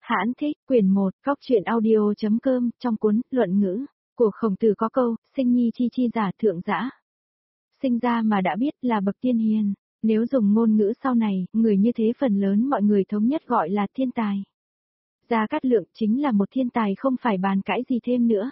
Hãn thích, quyển 1, Góc truyện audio.com, trong cuốn Luận ngữ của Khổng Tử có câu, sinh nhi chi chi giả thượng dã. Sinh ra mà đã biết là bậc tiên hiền, nếu dùng ngôn ngữ sau này, người như thế phần lớn mọi người thống nhất gọi là thiên tài. Gia Cát Lượng chính là một thiên tài không phải bàn cãi gì thêm nữa.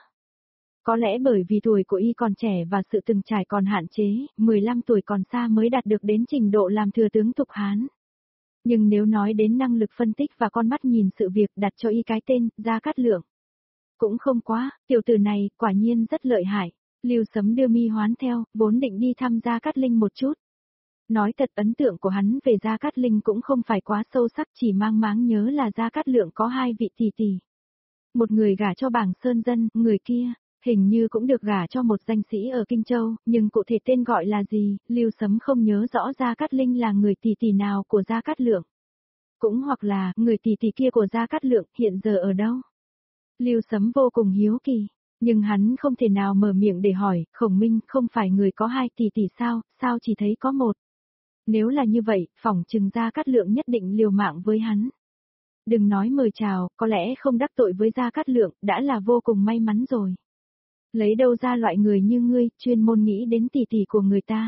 Có lẽ bởi vì tuổi của y còn trẻ và sự từng trải còn hạn chế, 15 tuổi còn xa mới đạt được đến trình độ làm thừa tướng Thục Hán. Nhưng nếu nói đến năng lực phân tích và con mắt nhìn sự việc đặt cho y cái tên, Gia Cát Lượng. Cũng không quá, tiểu tử này, quả nhiên rất lợi hại. Lưu Sấm đưa Mi Hoán theo, vốn định đi thăm Gia Cát Linh một chút. Nói thật ấn tượng của hắn về Gia Cát Linh cũng không phải quá sâu sắc, chỉ mang máng nhớ là Gia Cát Lượng có hai vị tỷ tỷ. Một người gả cho bảng Sơn Dân, người kia, hình như cũng được gả cho một danh sĩ ở Kinh Châu, nhưng cụ thể tên gọi là gì, Lưu Sấm không nhớ rõ Gia Cát Linh là người tỷ tỷ nào của Gia Cát Lượng. Cũng hoặc là, người tỷ tỷ kia của Gia Cát Lượng hiện giờ ở đâu? Lưu Sấm vô cùng hiếu kỳ, nhưng hắn không thể nào mở miệng để hỏi, Khổng Minh không phải người có hai tỷ tỷ sao chỉ thấy có một. Nếu là như vậy, phỏng chừng Gia Cát Lượng nhất định liều mạng với hắn. Đừng nói mời chào, có lẽ không đắc tội với Gia Cát Lượng, đã là vô cùng may mắn rồi. Lấy đâu ra loại người như ngươi, chuyên môn nghĩ đến tỷ tỷ của người ta.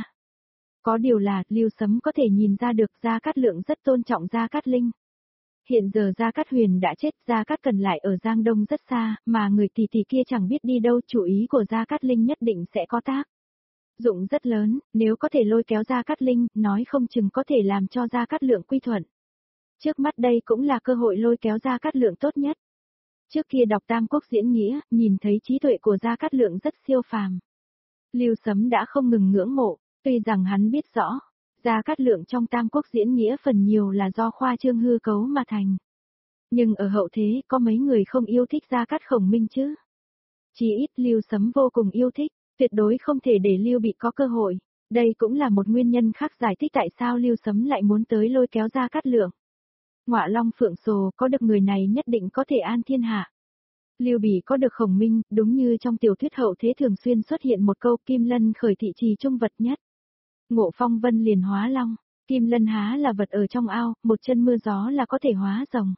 Có điều là, Lưu Sấm có thể nhìn ra được Gia Cát Lượng rất tôn trọng Gia Cát Linh. Hiện giờ Gia Cát Huyền đã chết, Gia Cát Cần lại ở Giang Đông rất xa, mà người tỷ tỷ kia chẳng biết đi đâu, chủ ý của Gia Cát Linh nhất định sẽ có tác dụng rất lớn, nếu có thể lôi kéo Gia Cát Linh, nói không chừng có thể làm cho Gia Cát Lượng quy thuận. Trước mắt đây cũng là cơ hội lôi kéo Gia Cát Lượng tốt nhất. Trước kia đọc Tam Quốc diễn nghĩa, nhìn thấy trí tuệ của Gia Cát Lượng rất siêu phàm. Lưu Sấm đã không ngừng ngưỡng mộ, tuy rằng hắn biết rõ, Gia Cát Lượng trong Tam Quốc diễn nghĩa phần nhiều là do khoa trương hư cấu mà thành. Nhưng ở hậu thế có mấy người không yêu thích Gia Cát Khổng Minh chứ? Chỉ ít Lưu Sấm vô cùng yêu thích, tuyệt đối không thể để Lưu Bị có cơ hội. Đây cũng là một nguyên nhân khác giải thích tại sao Lưu Sấm lại muốn tới lôi kéo Gia Cát Lượng. Ngọa Long Phượng Sồ có được người này nhất định có thể an thiên hạ. Lưu Bị có được Khổng Minh, đúng như trong tiểu thuyết hậu thế thường xuyên xuất hiện một câu Kim Lân khởi thị trì trung vật nhất. Ngộ Phong Vân liền hóa long, Kim Lân há là vật ở trong ao, một chân mưa gió là có thể hóa rồng.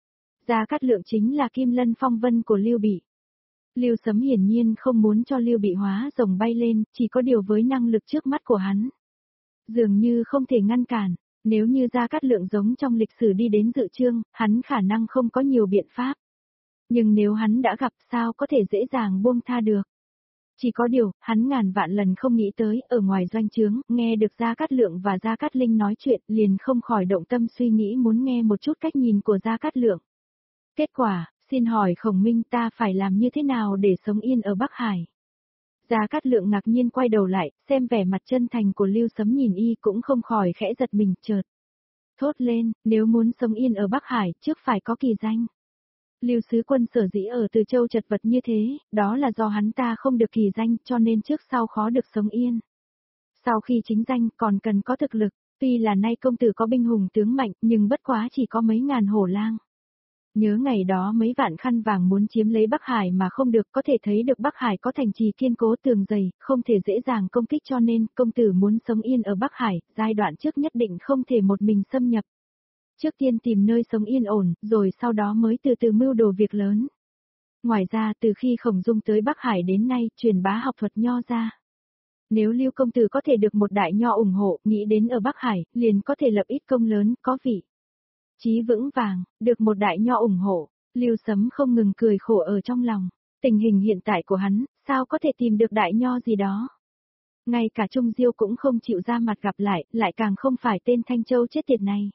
Gia Cát Lượng chính là Kim Lân Phong Vân của Lưu Bị. Lưu Sấm hiển nhiên không muốn cho Lưu Bị hóa rồng bay lên, chỉ có điều với năng lực trước mắt của hắn. Dường như không thể ngăn cản, nếu như Gia Cát Lượng giống trong lịch sử đi đến dự chương, hắn khả năng không có nhiều biện pháp. Nhưng nếu hắn đã gặp sao có thể dễ dàng buông tha được. Chỉ có điều, hắn ngàn vạn lần không nghĩ tới, ở ngoài doanh trướng, nghe được Gia Cát Lượng và Gia Cát Linh nói chuyện, liền không khỏi động tâm suy nghĩ muốn nghe một chút cách nhìn của Gia Cát Lượng. Kết quả, xin hỏi Khổng Minh ta phải làm như thế nào để sống yên ở Bắc Hải? Gia Cát Lượng ngạc nhiên quay đầu lại, xem vẻ mặt chân thành của Lưu Sấm nhìn y cũng không khỏi khẽ giật mình, chợt thốt lên, nếu muốn sống yên ở Bắc Hải, trước phải có kỳ danh. Lưu Sứ Quân sở dĩ ở Từ Châu chật vật như thế, đó là do hắn ta không được kỳ danh, cho nên trước sau khó được sống yên. Sau khi chính danh, còn cần có thực lực, tuy là nay công tử có binh hùng tướng mạnh, nhưng bất quá chỉ có mấy ngàn hổ lang. Nhớ ngày đó mấy vạn khăn vàng muốn chiếm lấy Bắc Hải mà không được, có thể thấy được Bắc Hải có thành trì kiên cố tường dày, không thể dễ dàng công kích, cho nên công tử muốn sống yên ở Bắc Hải, giai đoạn trước nhất định không thể một mình xâm nhập. Trước tiên tìm nơi sống yên ổn, rồi sau đó mới từ từ mưu đồ việc lớn. Ngoài ra, từ khi Khổng Dung tới Bắc Hải đến nay, truyền bá học thuật nho ra. Nếu Lưu công tử có thể được một đại nho ủng hộ, nghĩ đến ở Bắc Hải, liền có thể lập ít công lớn, có vị chí vững vàng, được một đại nho ủng hộ. Lưu Sấm không ngừng cười khổ ở trong lòng. Tình hình hiện tại của hắn, sao có thể tìm được đại nho gì đó? Ngay cả Trung Diêu cũng không chịu ra mặt gặp lại càng không phải tên Thanh Châu chết tiệt này.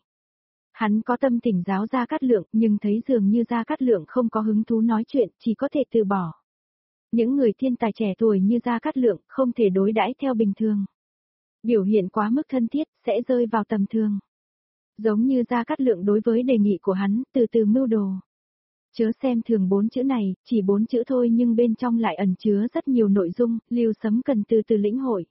Hắn có tâm thỉnh giáo Gia Cát Lượng, nhưng thấy dường như Gia Cát Lượng không có hứng thú nói chuyện, chỉ có thể từ bỏ. Những người thiên tài trẻ tuổi như Gia Cát Lượng không thể đối đãi theo bình thường. Biểu hiện quá mức thân thiết, sẽ rơi vào tầm thường. Giống như Gia Cát Lượng đối với đề nghị của hắn, từ từ mưu đồ. Chớ xem thường 4 chữ này, chỉ 4 chữ thôi nhưng bên trong lại ẩn chứa rất nhiều nội dung, Lưu Sấm cần từ từ lĩnh hội.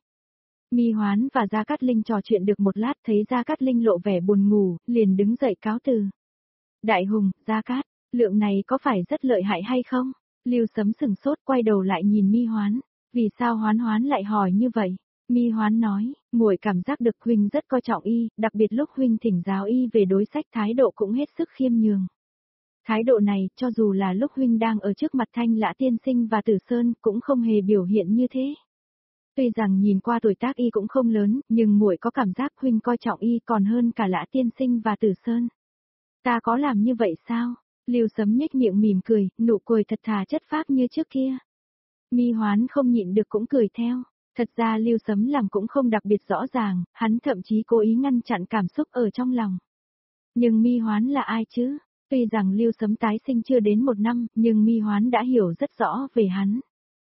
Mi Hoán và Gia Cát Linh trò chuyện được một lát, thấy Gia Cát Linh lộ vẻ buồn ngủ, liền đứng dậy cáo từ. Đại hùng, Gia Cát, Lượng này có phải rất lợi hại hay không? Lưu Sấm sừng sốt quay đầu lại nhìn Mi Hoán, vì sao Hoán lại hỏi như vậy? Mi Hoán nói, muội cảm giác được huynh rất coi trọng y, đặc biệt lúc huynh thỉnh giáo y về đối sách thái độ cũng hết sức khiêm nhường. Thái độ này, cho dù là lúc huynh đang ở trước mặt Thanh Lã tiên sinh và Tử Sơn, cũng không hề biểu hiện như thế. Tuy rằng nhìn qua tuổi tác y cũng không lớn, nhưng muội có cảm giác huynh coi trọng y còn hơn cả Lã tiên sinh và Tử Sơn. Ta có làm như vậy sao? Lưu Sấm nhếch miệng mỉm cười, nụ cười thật thà chất phác như trước kia. Mi Hoán không nhịn được cũng cười theo. Thật ra Lưu Sấm làm cũng không đặc biệt rõ ràng, hắn thậm chí cố ý ngăn chặn cảm xúc ở trong lòng. Nhưng Mi Hoán là ai chứ? Tuy rằng Lưu Sấm tái sinh chưa đến 1 năm, nhưng Mi Hoán đã hiểu rất rõ về hắn.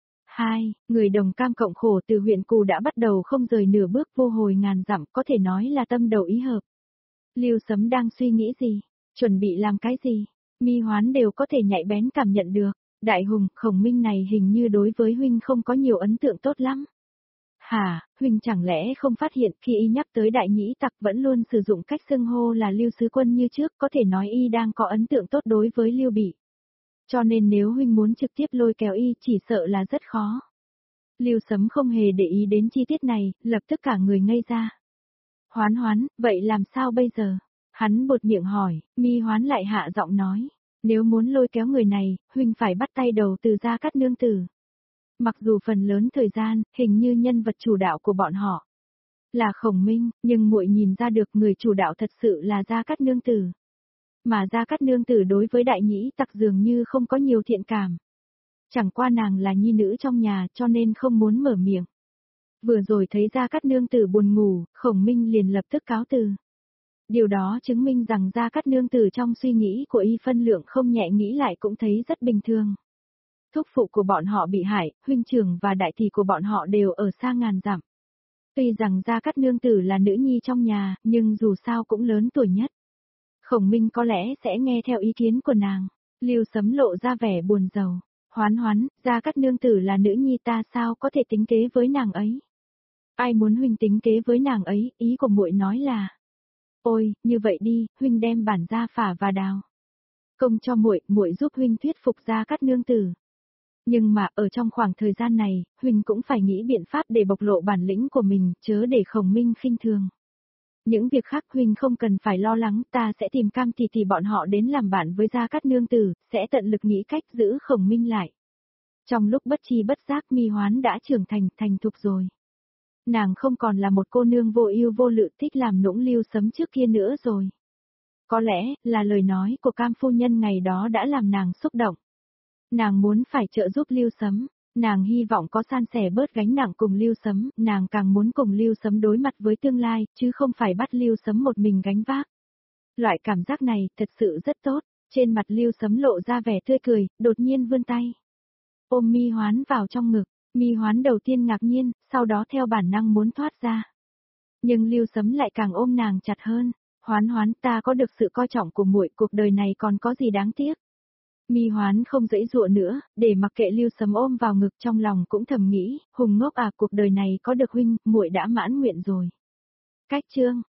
2. Người đồng cam cộng khổ từ huyện Cù đã bắt đầu không rời nửa bước vô hồi ngàn dặm, có thể nói là tâm đầu ý hợp. Lưu Sấm đang suy nghĩ gì? Chuẩn bị làm cái gì? Mi Hoán đều có thể nhạy bén cảm nhận được. Đại hùng, Khổng Minh này hình như đối với huynh không có nhiều ấn tượng tốt lắm. Hả, huynh chẳng lẽ không phát hiện khi y nhắc tới đại nhĩ tặc vẫn luôn sử dụng cách xưng hô là Lưu Sứ Quân như trước, có thể nói y đang có ấn tượng tốt đối với Lưu Bị. Cho nên nếu huynh muốn trực tiếp lôi kéo y chỉ sợ là rất khó. Lưu Sấm không hề để ý đến chi tiết này, lập tức cả người ngây ra. Hoán Hoán, vậy làm sao bây giờ? Hắn buột miệng hỏi, Mi Hoán lại hạ giọng nói. Nếu muốn lôi kéo người này, huynh phải bắt tay đầu từ Gia Cát Nương Tử. Mặc dù phần lớn thời gian, hình như nhân vật chủ đạo của bọn họ là Khổng Minh, nhưng muội nhìn ra được người chủ đạo thật sự là Gia Cát Nương Tử. Mà Gia Cát Nương Tử đối với đại nhĩ tặc dường như không có nhiều thiện cảm. Chẳng qua nàng là nhi nữ trong nhà cho nên không muốn mở miệng. Vừa rồi thấy Gia Cát Nương Tử buồn ngủ, Khổng Minh liền lập tức cáo từ. Điều đó chứng minh rằng Gia Cát Nương Tử trong suy nghĩ của y phân lượng không nhẹ, nghĩ lại cũng thấy rất bình thường. Thúc phụ của bọn họ bị hại, huynh trưởng và đại tỷ của bọn họ đều ở xa ngàn dặm. Tuy rằng Gia Cát Nương Tử là nữ nhi trong nhà, nhưng dù sao cũng lớn tuổi nhất. Khổng Minh có lẽ sẽ nghe theo ý kiến của nàng. Lưu Sấm lộ ra vẻ buồn rầu. Hoán Hoán, Gia Cát Nương Tử là nữ nhi ta sao có thể tính kế với nàng ấy? Ai muốn huynh tính kế với nàng ấy, ý của muội nói là. Ôi, như vậy đi, huynh đem bản gia phả và đào công cho muội, muội giúp huynh thuyết phục Gia Cát Nương Tử. Nhưng mà ở trong khoảng thời gian này, huynh cũng phải nghĩ biện pháp để bộc lộ bản lĩnh của mình, chớ để Khổng Minh khinh thường. Những việc khác huynh không cần phải lo lắng, ta sẽ tìm Cam tỷ tỷ bọn họ đến làm bạn với Gia Cát Nương Tử, sẽ tận lực nghĩ cách giữ Khổng Minh lại. Trong lúc bất chi bất giác Mi Hoán đã trưởng thành thục rồi. Nàng không còn là một cô nương vô ưu vô lự thích làm nũng Lưu Sấm trước kia nữa rồi. Có lẽ là lời nói của Cam phu nhân ngày đó đã làm nàng xúc động. Nàng muốn phải trợ giúp Lưu Sấm, nàng hy vọng có san sẻ bớt gánh nặng cùng Lưu Sấm, nàng càng muốn cùng Lưu Sấm đối mặt với tương lai, chứ không phải bắt Lưu Sấm một mình gánh vác. Loại cảm giác này thật sự rất tốt, trên mặt Lưu Sấm lộ ra vẻ tươi cười, đột nhiên vươn tay. Ôm Mi Hoán vào trong ngực, Mi Hoán đầu tiên ngạc nhiên, sau đó theo bản năng muốn thoát ra. Nhưng Lưu Sấm lại càng ôm nàng chặt hơn. Hoán Hoán, ta có được sự coi trọng của muội, cuộc đời này còn có gì đáng tiếc. Mi Hoán không dãy dụa nữa, để mặc kệ Lưu Sấm ôm vào ngực, trong lòng cũng thầm nghĩ, hùng ngốc à, cuộc đời này có được huynh, muội đã mãn nguyện rồi. Cách chương